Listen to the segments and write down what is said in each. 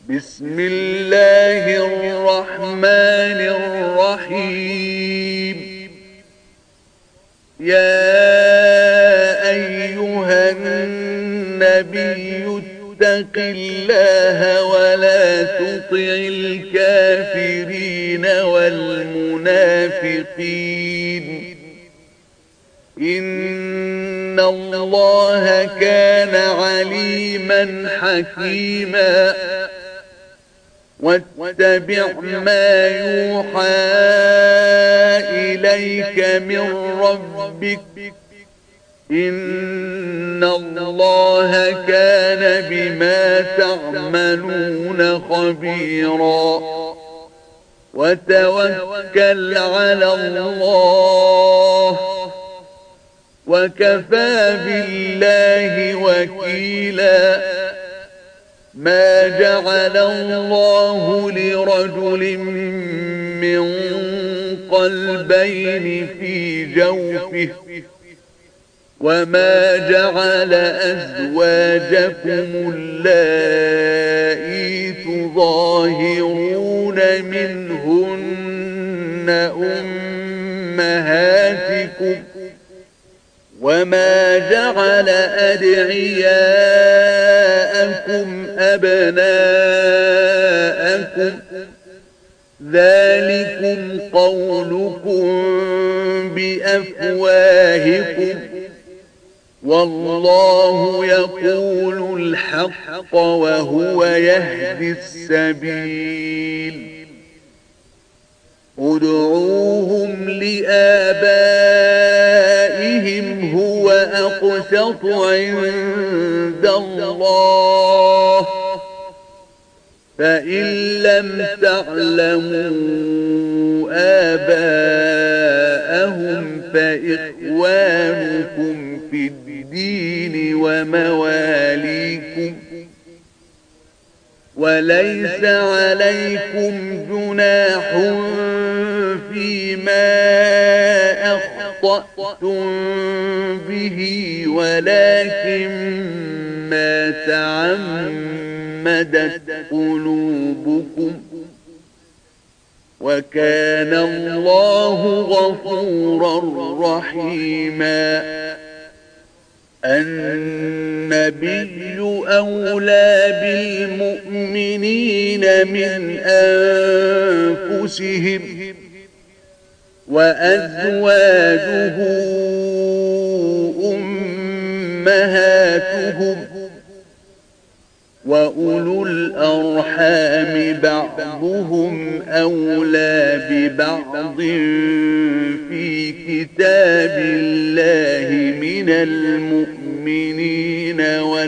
بسم الله الرحمن الرحيم. يا أيها النبي اتق الله ولا تطع الكافرين والمنافقين، إن الله كان عليما حكيما. واتبع ما يوحى إليك من ربك، إن الله كان بما تعملون خبيرا. وتوكل على الله، وكفى بالله وكيلا. ما جعل الله لرجل من قلبين في جوفه، وما جعل أزواجكم اللائي تظاهرون منهن أمهاتكم، وما جعل أدعياءكم أبناءكم، ذلكم قولكم بأفواهكم، والله يقول الحق وهو يهدي السبيل. ادعوهم لآبائهم هو أقسط عند الله، فإن لم تعلموا آباءهم فإخوانكم في الدين ومواليكم، وليس عليكم جناح فيما أخطأتم به، ولكن ما تعمدت قلوبكم، وكان الله غفورا رحيما. النبي أولى بالمؤمنين من أنفسهم، وأزواجه أمهاتهم، وأولو الأرحام بعضهم أولى ببعض في كتاب الله من المؤمنين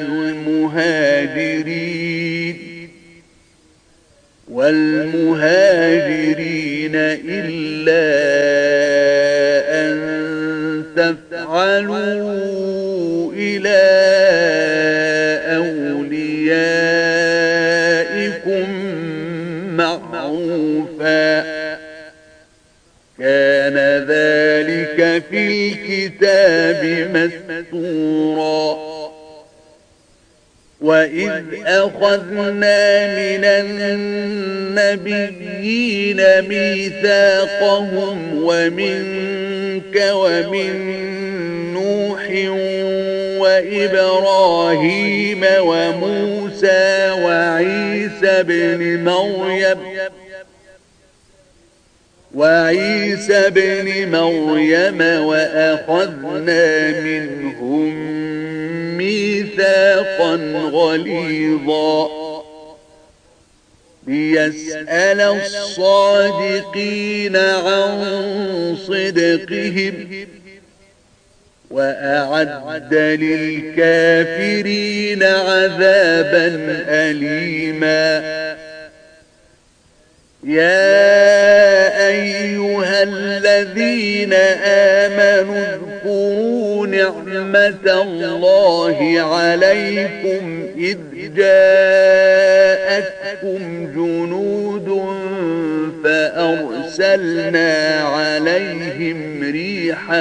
والمهاجرين إلا أن تفعلوا إلى أوليائكم معروفا، كان ذلك في الكتاب مسطورا. وإذ أخذنا من النبيين ميثاقهم ومنك ومن نوح وإبراهيم وموسى وعيسى بن مريم وأخذنا منهم ميثاقا غليظا، ليسأل الصادقين عن صدقهم، وأعد للكافرين عذابا أليما. يا أيها الذين آمنوا اذكروا نعمة الله عليكم إذ جاءتكم جنود فأرسلنا عليهم ريحا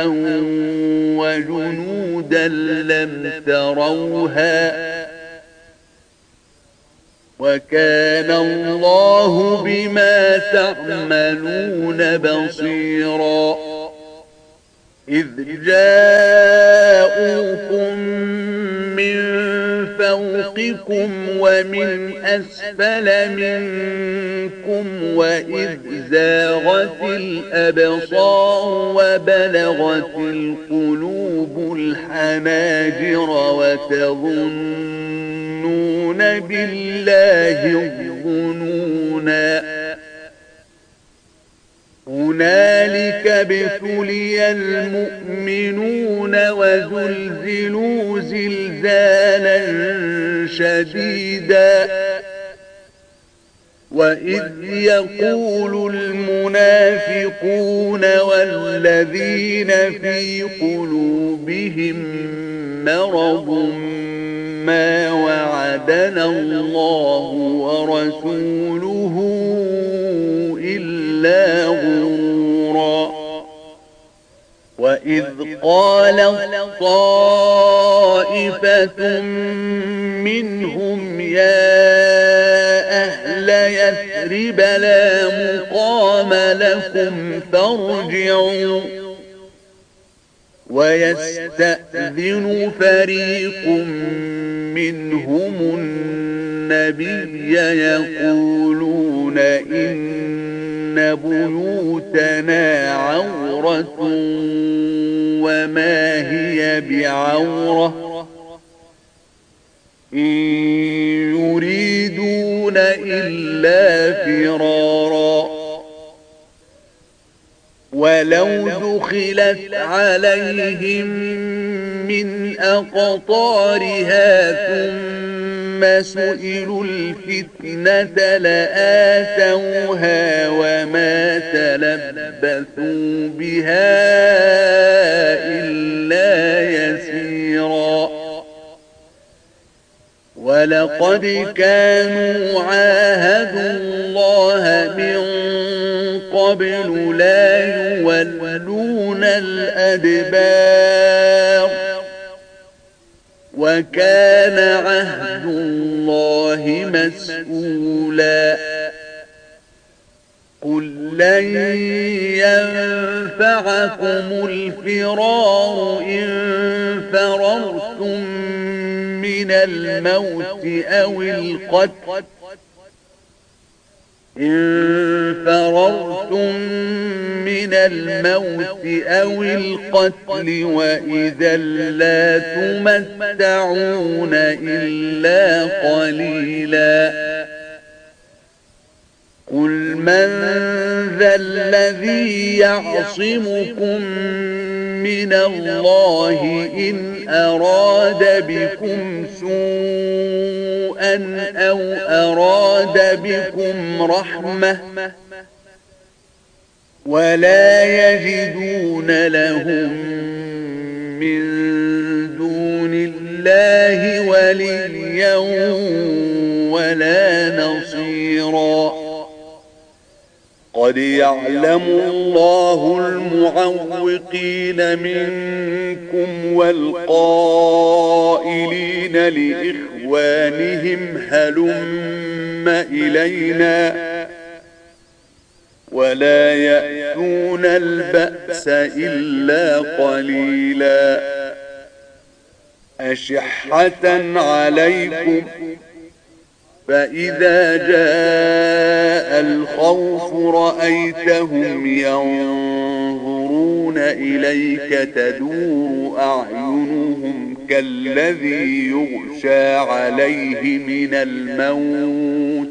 وجنودا لم تروها وكان الله بما تعملون بصيرا إذ جاءوكم من فوقكم ومن أسفل منكم وإذ زاغت الأبصار وبلغت القلوب الحناجر وتظنون بالله الظنونا هنالك ابتلي المؤمنون وزلزلوا زلزالا شديدا وإذ يقول المنافقون والذين في قلوبهم مرض ما وعدنا الله ورسوله إلا غرورا وإذ قالت طائفة منهم يا أهل يثرب لا مقام لكم فارجعوا ويستأذن فريق منهم النبي يقولون إن بيوتنا عورة وما هي بعورة إن يريدون إلا فرارا ولو دخلت عليهم من أقطارها ثم سئلوا الفتنة لآتوها وما تلبثوا بها إلا يسيرا ولقد كانوا عاهدوا الله من قبل لا يولون الأدبار وكان عهد الله مسؤولا قل لن ينفعكم الفرار إن فررتم من الموت أو القتل إن فررتم من الموت أو القتل وإذا لا تمتعون إلا قليلا قل من ذا الذي يعصمكم من الله إن أراد بكم سوءا أو أراد بكم رحمة ولا يجدون لهم من دون الله وليا ولا نصيرا قد يعلم الله المعوقين منكم والقائلين لإخوانهم هلم إلينا ولا يأتون البأس إلا قليلا أشحة عليكم فإذا جاء الخوف رأيتهم ينظرون إليك تدور أعينهم كالذي يغشى عليه من الموت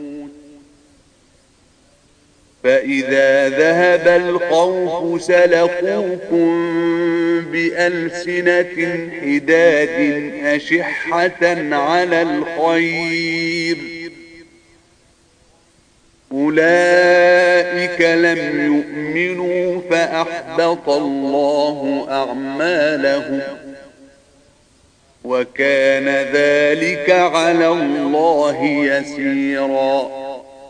فإذا ذهب الخوف سلقوكم بألسنة حداد أشحة على الخير أولئك لم يؤمنوا فأحبط الله أعمالهم وكان ذلك على الله يسيرا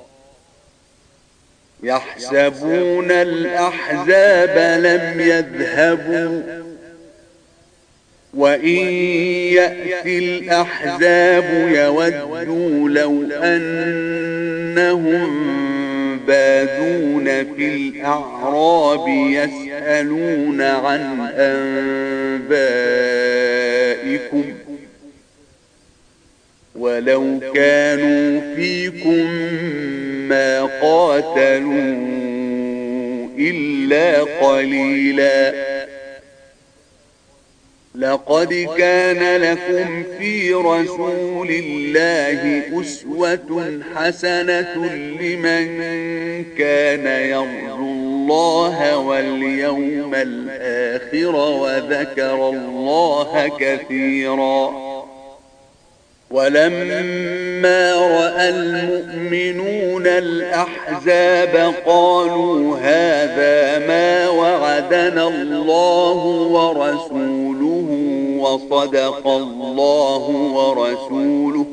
يحسبون الأحزاب لم يذهبوا وإن يأتي الأحزاب يودوا لو أنهم بادون في الأعراب يسألون عن أنبائكم ولو كانوا فيكم ما قاتلوا إلا قليلا لقد كان لكم في رسول الله أسوة حسنة لمن كان يرجو الله واليوم الآخر وذكر الله كثيرا ولما رأى المؤمنون الأحزاب قالوا هذا ما وعدنا الله ورسوله وصدق الله ورسوله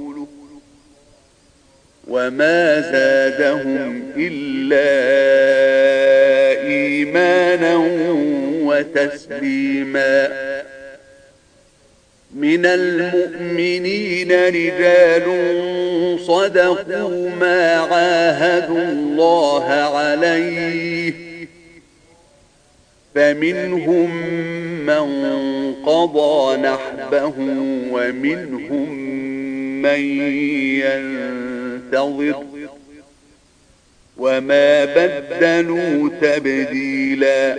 وما زادهم إلا إيمانا وتسليما من المؤمنين رجال صدقوا ما عاهدوا الله عليه فمنهم من قضى نحبه ومنهم من ينتظر وما بدلوا تبديلا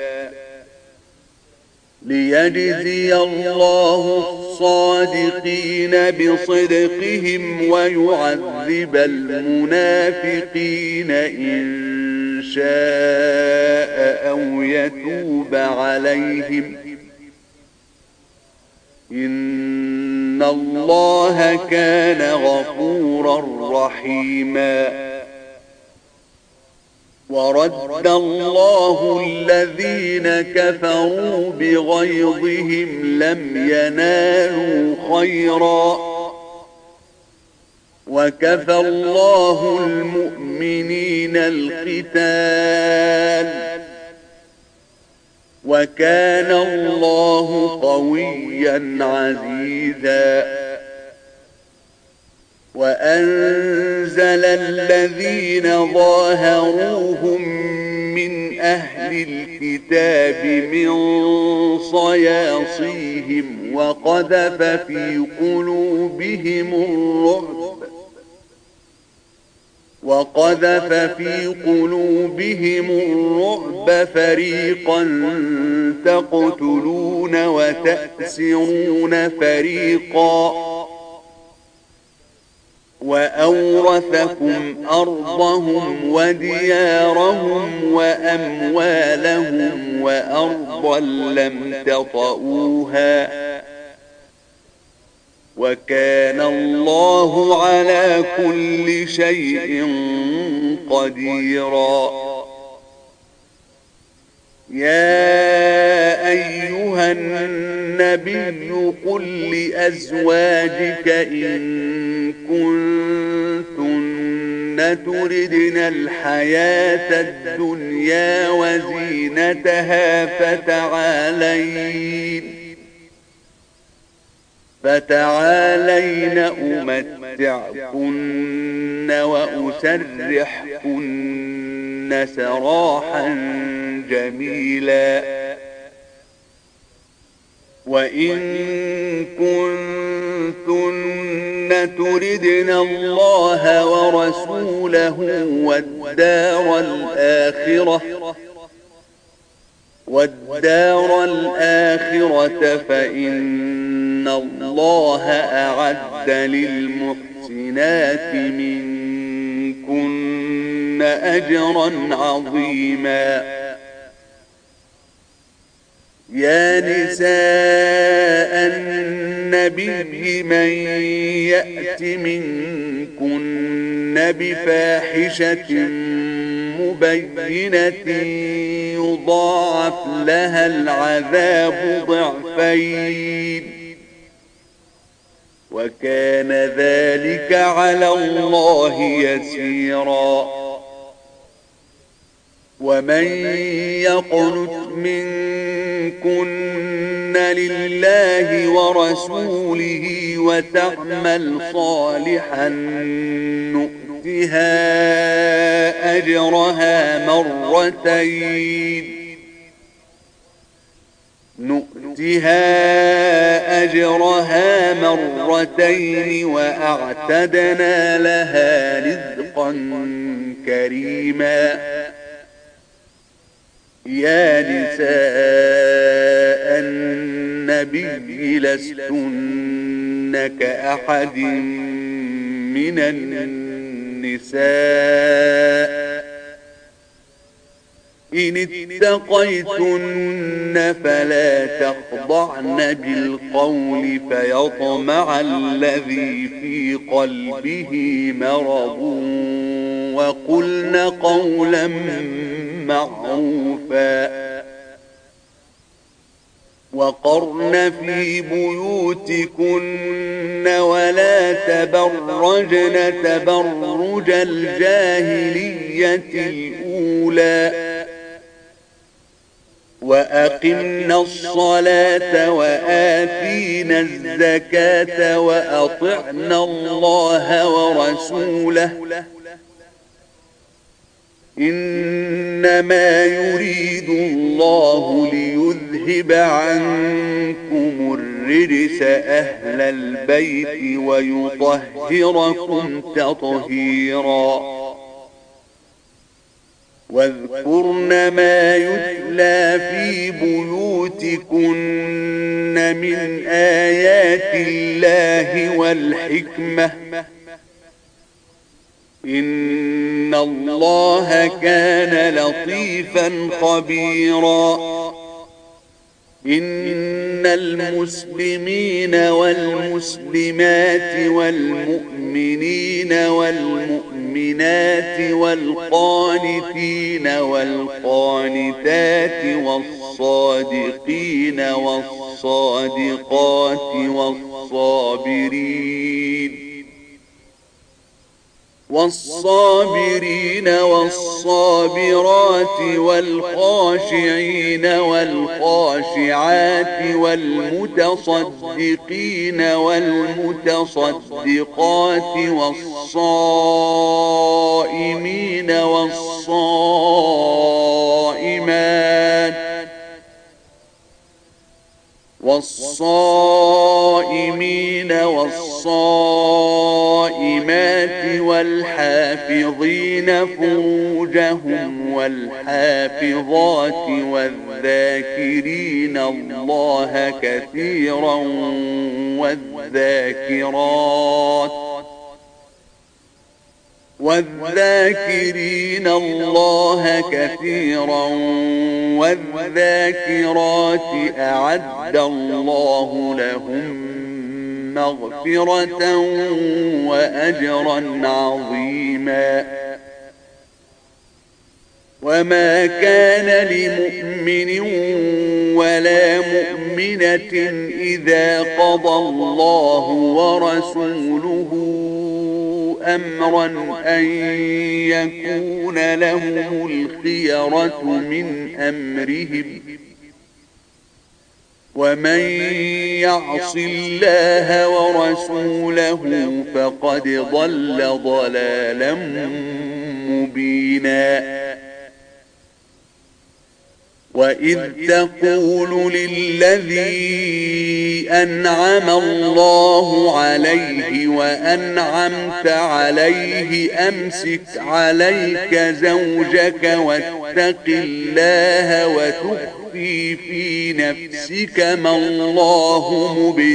ليجزي الله الصادقين بصدقهم ويعذب المنافقين إن شاء أو يتوب عليهم إن الله كان غفورا رحيما ورد الله الذين كفروا بغيظهم لم ينالوا خيرا وكفى الله المؤمنين القتال وكان الله قويا عزيزا وأنزل الذين ظاهروهم من أهل الكتاب من صياصيهم وقذف في قلوبهم الرعب فريقا تقتلون وتأسرون فريقا وأورثكم أرضهم وديارهم وأموالهم وأرضا لم تطئوها وكان الله على كل شيء قديرا يا أيها النبي قل لأزواجك إن كنتن تردن الحياة الدنيا وزينتها فتعالين أمتعكن وأسرحكن سراحا جميلا وإن كنتن تردن الله ورسوله والدار الآخرة فإن الله أعد للمحسنات منكن أجرا عظيما يا نساء النبي من يأت منكن بفاحشة مبينة يضاعف لها العذاب ضعفين وكان ذلك على الله يسيرا ومن يقنت منكن لله ورسوله وتعمل صالحا نؤتها أجرها مرتين وأعتدنا لها رزقا كريما. يا نساء النبي لستن كأحد من النساء إن اتقيتن فلا تخضعن بالقول فيطمع الذي في قلبه مرض وقلن قولا معروفا وقرن في بيوتكن ولا تبرجن تبرج الجاهلية الأولى وأقمنا الصلاة وآتينا الزكاة وأطعنا الله ورسوله إنما يريد الله ليذهب عنكم الرجس أهل البيت ويطهركم تطهيرا. واذكرن ما يتلى في بيوتكن من آيات الله والحكمة إن الله كان لطيفا خبيرا. إن المسلمين والمسلمات والمؤمنين والمؤمنات والقانتين والقانتات والصادقين والصادقات والصابرين والصابرات والخاشعين والخاشعات والمتصدقين والمتصدقات والصائمين والصائمات والحافظين فروجهم والحافظات والذاكرين الله كثيرا والذاكرين الله كثيرا والذاكرات أعد الله لهم مغفرة وأجرا عظيما. وما كان لمؤمن ولا مؤمنة إذا قضى الله ورسوله أمرا أن يكون لهم الخيرة من أمرهم ومن يعص الله ورسوله فقد ضل ضلالا مبينا. وإذ تقول للذي أنعم الله عليه وأنعمت عليه أمسك عليك زوجك واتق الله وتخفي في نفسك ما الله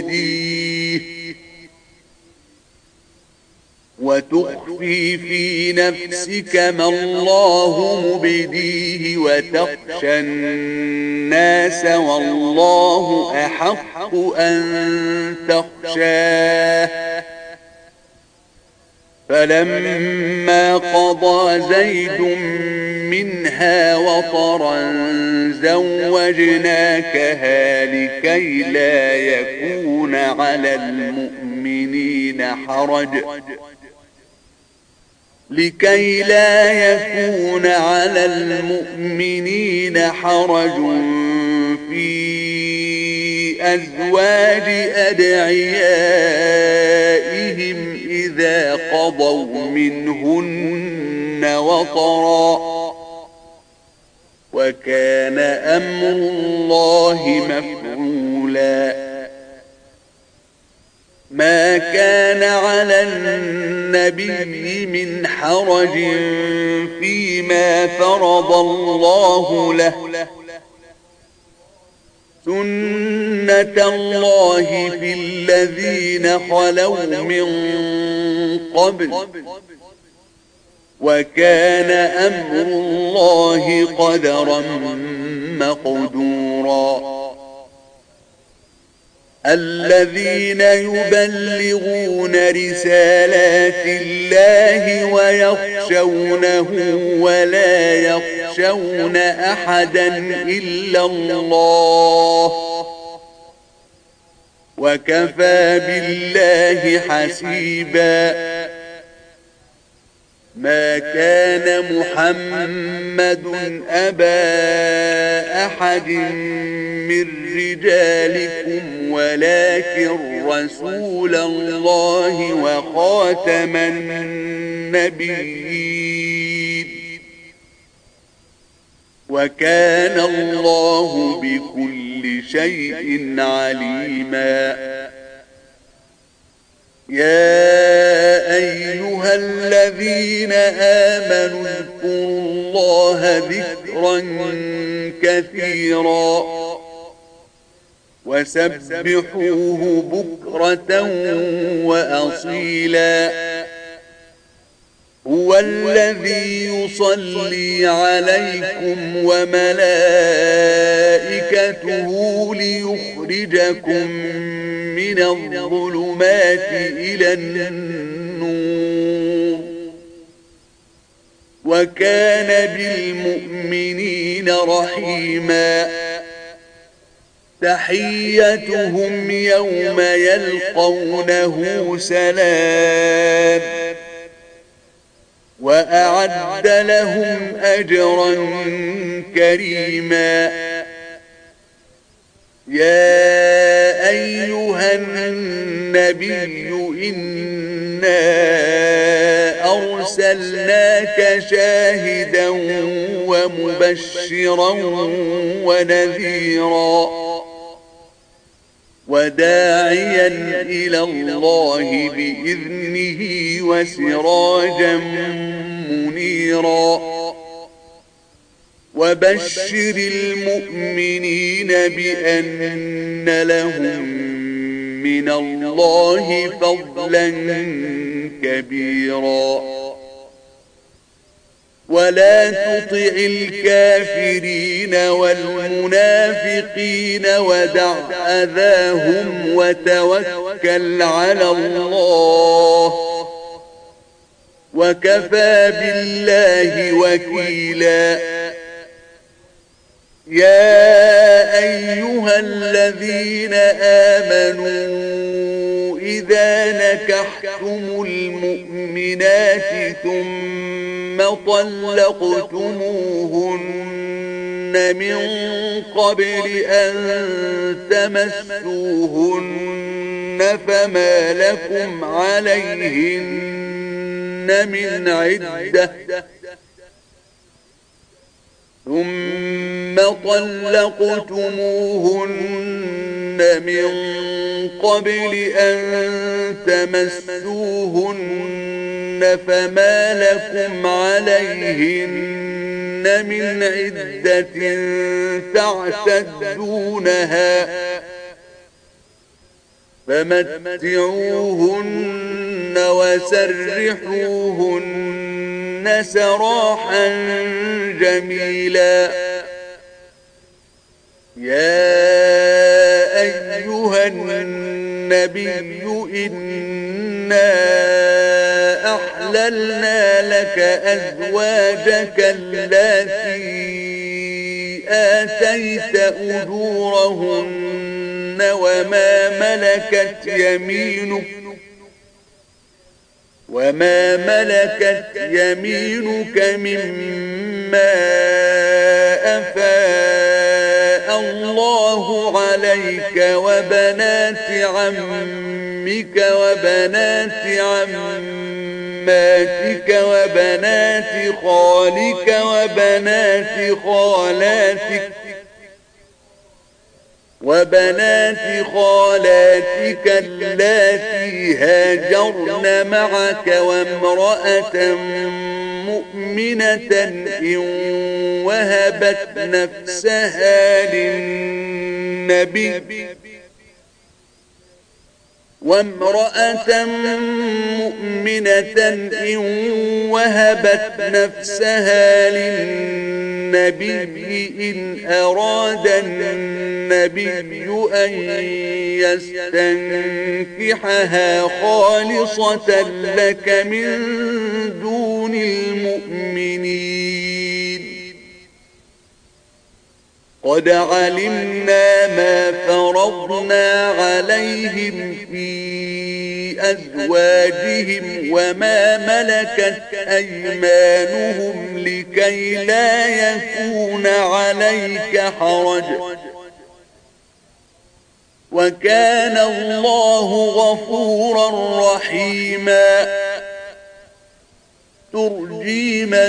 مبديه وتخشى الناس والله أحق أن تخشاه. فلما قضى زيد منها وطرا زوجناكها لكي لا يكون على المؤمنين حرج لكي لا يكون على المؤمنين حرج في أزواج أدعيائهم إذا قضوا منهن وطرا وكان أمر الله مفعولا ما كان على النبي من حرج فيما فرض الله له سنة الله في الذين خلوا من قبل وكان أمر الله قدرا مقدورا الذين يبلغون رسالات الله ويخشونه ولا يخشون أحدا إلا الله وكفى بالله حسيبا ما كان محمد أبا أحد من رجالكم ولكن رسول الله وخاتم النبيين وكان الله بكل شيء عليما يا أيها الذين آمنوا اذكروا الله ذكرا كثيرا وسبحوه بكرة وأصيلا هو الذي يصلي عليكم وملائكته ليخرجكم من الظلمات إلى النور وكان بالمؤمنين رحيما تحيتهم يوم يلقونه سلام وأعد لهم أجرا كريما يا أيها النبي إنا أرسلناك شاهدا ومبشرا ونذيرا وداعيا إلى الله بإذنه وسراجا منيرا وبشر المؤمنين بأن لهم من الله فضلا كبيرا ولا تطع الكافرين والمنافقين ودع أذاهم وتوكل على الله وكفى بالله وكيلا يا أيها الذين آمنوا إذا نكحتم المؤمنات ثم طلقتموهن من قبل أن تمسوهن فما لكم عليهن من عدة ثم طلقتموهن من قبل أن تمسوهن فما لكم عليهن من عدة تعتدونها فمتعوهن وسرحوهن سراحا جميلا يا أيها النبي إنا أحللنا لك أزواجك التي آتيت أجورهن وما ملكت يمينك وما ملكت يمينك مما أفاء الله عليك وبنات عمك وبنات عماتك وبنات خالك وبنات خالاتك اللاتي هاجرن معك وامرأة مؤمنة إن وهبت نفسها للنبي إن أراد النبي أن يستنكحها خالصة لك من دون المؤمنين. قد علمنا ما فرضنا عليهم في أزواجهم وما ملكت أيمانهم لكي لا يكون عليك حرج، وكان الله غفورا رحيما. ترجي من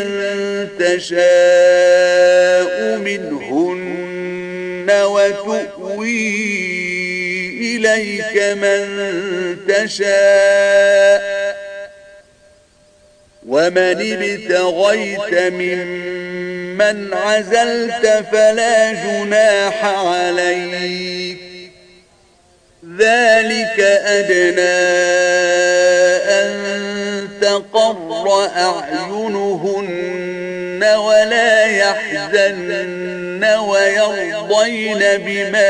تشاء منهن وتؤوي إليك من تشاء، ومن ابتغيت ممن عزلت فلا جناح عليك، ذلك أدنى أن تقر أعينهن ولا يحزن ويرضين بما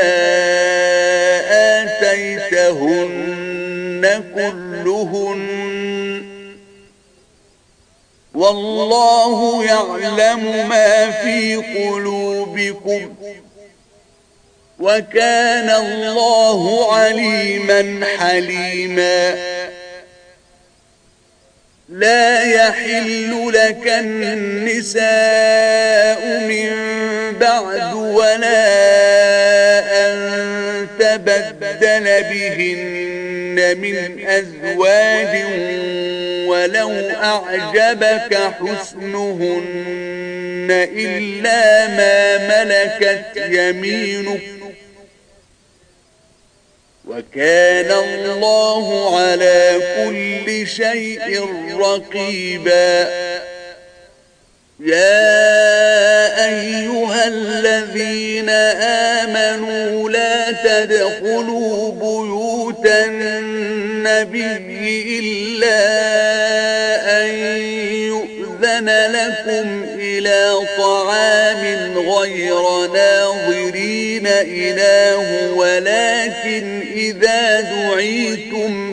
آتيتهن كلهن، والله يعلم ما في قلوبكم، وكان الله عليما حليما. لا يحل لك النساء من بعد ولا أن تبدل بهن من أزواج ولو أعجبك حسنهن إلا ما ملكت يمينك، وكان الله على كل شيء رقيبا. يا أيها الذين آمنوا لا تدخلوا بيوت النبي إلا أن يؤذن لكم إلى طعام غير ناظرين إناه، ولكن إذا دعيتم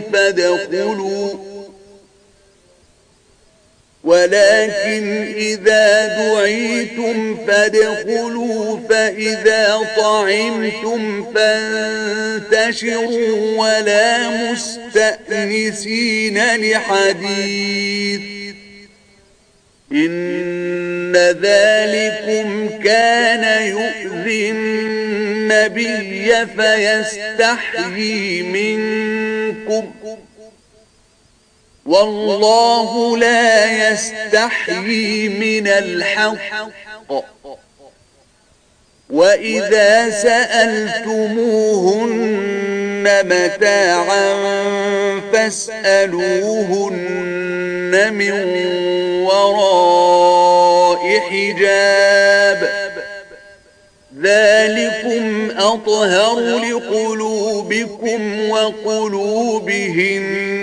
فادخلوا فإذا طعمتم فانتشروا ولا مستأنسين لحديث، إن ذلكم كان يؤذي النبي فيستحيي منكم، والله لا يستحيي من الحق. وإذا سألتموهن متاعا فاسألوهن من وراء حجاب، ذلكم أطهر لقلوبكم وقلوبهن.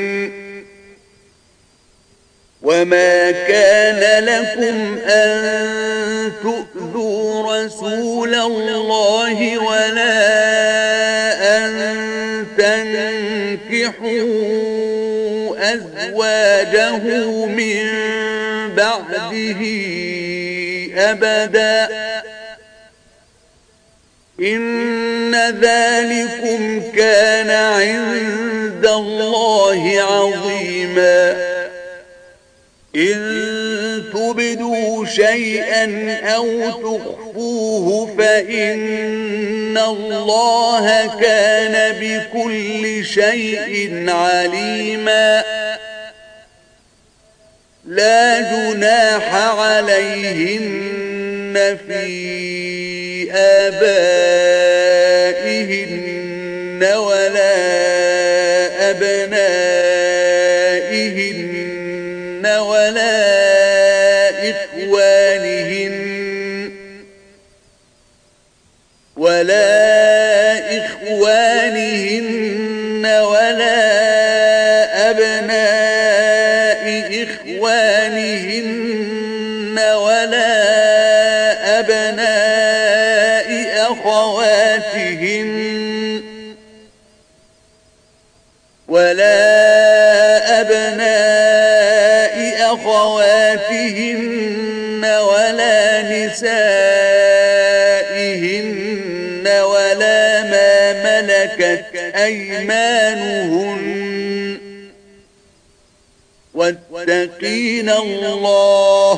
وما كان لكم أن تؤذوا رسول الله ولا أن تنكحوا أزواجه من بعده أبدا، إن ذلكم كان عند الله عظيما. إن تبدوا شيئا أو تخفوه فإن الله كان بكل شيء عليما لا جناح عليهن في آبائهن ولا أبنائهن ولا إخوانهن ولا أبناء إخوانهن ولا أبناء أخواتهن ولا نسائهن ولا ما ملكت أيمانهن واتقين الله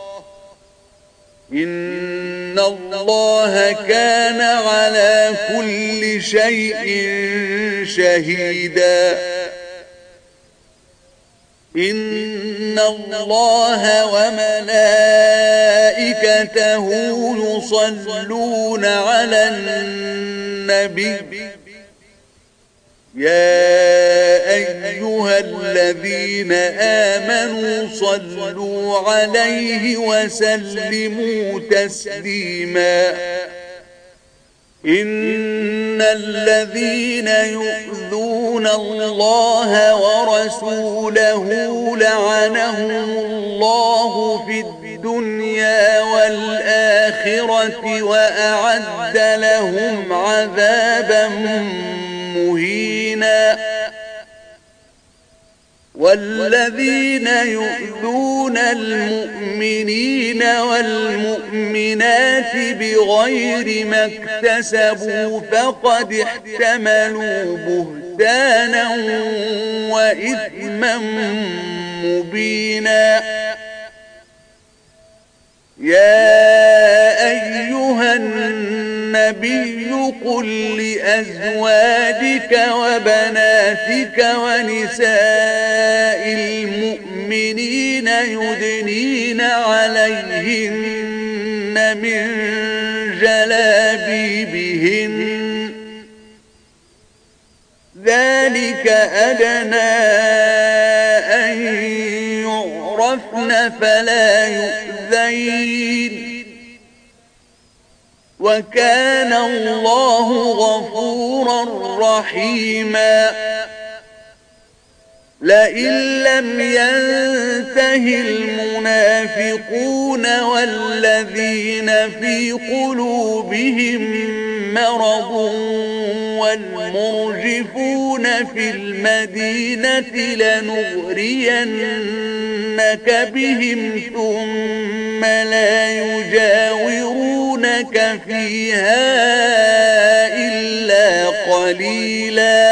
إن الله كان على كل شيء شهيدا إن الله وملائكته يصلون على النبي يا أيها الذين آمنوا صلوا عليه وسلموا تسليما إن الذين يؤذون الله ورسوله لعنهم الله في الدنيا والآخرة وأعد لهم عذابا مهينا والذين يؤذون المؤمنين والمؤمنات بغير ما اكتسبوا فقد احتملوا بهتانا وإثما مبينا يا أيها النبي قل لأزواجك وبناتك ونساء المؤمنين يدنين عليهن من جلابيبهن ذلك أدنى أن يعرفن فلا يؤذين وكان الله غفورا رحيما لئن لم ينته المنافقون والذين في قلوبهم مرض والمرجفون في المدينة لنغرينك بهم ثم لا يجاورونك فيها إلا قليلا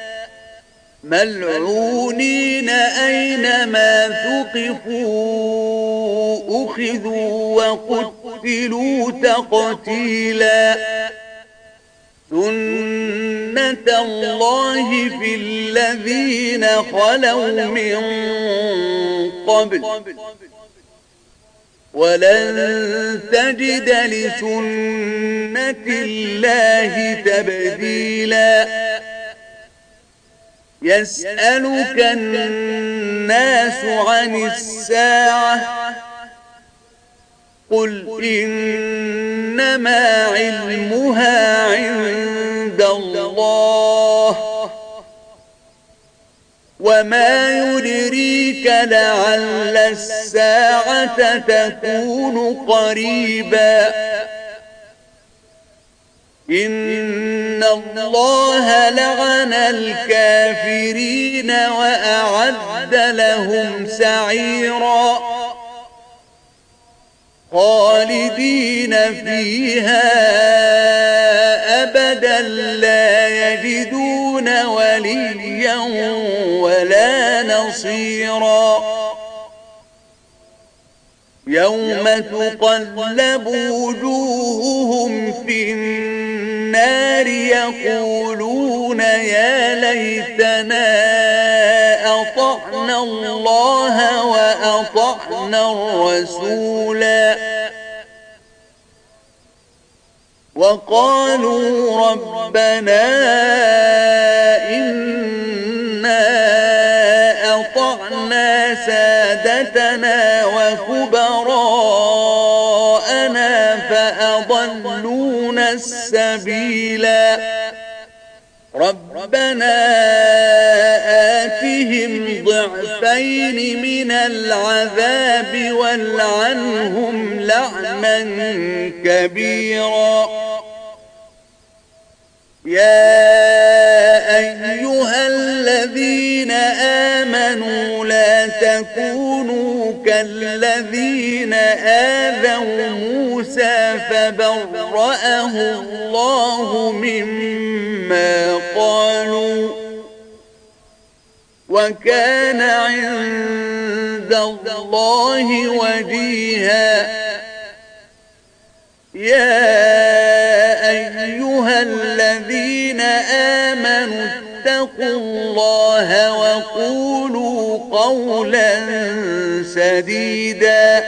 ملعونين أينما ثقفوا أخذوا وقتلوا تقتيلا سنة الله في الذين خلوا من قبل ولن تجد لسنة الله تبديلا يسألك الناس عن الساعة قل إنما علمها عند الله وما يدريك لعل الساعة تكون قريبا إن الله لعن الكافرين وأعد لهم سعيرا خالدين فيها أبدا لا يجدون وليا ولا نصيرا يوم تقلب وجوههم في النار يقولون يا ليتنا أطعنا الله وأطعنا الرسولا وقالوا ربنا إنا أطعنا سادتنا وكبراءنا فأضلونا السبيلا ربنا آتهم ضعفين من العذاب والعنهم لعنا كبيرا يا أيها الذين آمنوا لا تكونوا كالذين آذوا موسى فبرأه الله مما قالوا وكان عند الله وجيها يا أيها الذين آمنوا اتقوا الله وقولوا قولا سديدا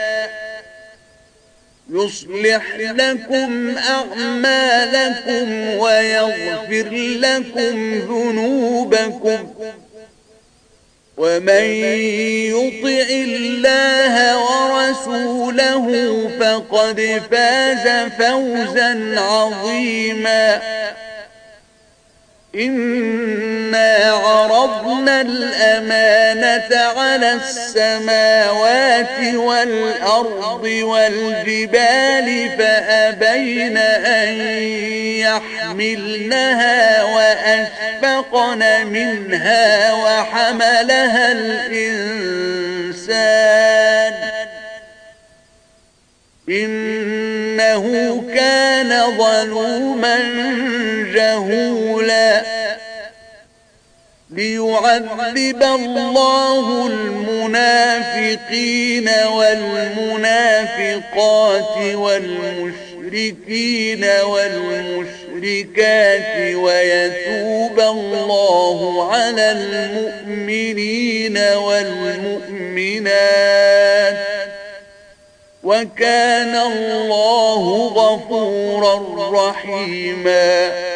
يصلح لكم أعمالكم ويغفر لكم ذنوبكم ومن يطع الله ورسوله فقد فاز فوزا عظيما إنا عرضنا الأمانة على السماوات والأرض والجبال فأبين أن يحملنها وأشفقن منها وحملها الإنسان إنه كان ظلوما جهولا ليعذب الله المنافقين والمنافقات والمشركين والمشركات ويتوب الله على المؤمنين والمؤمنات وكان الله غفورا رحيما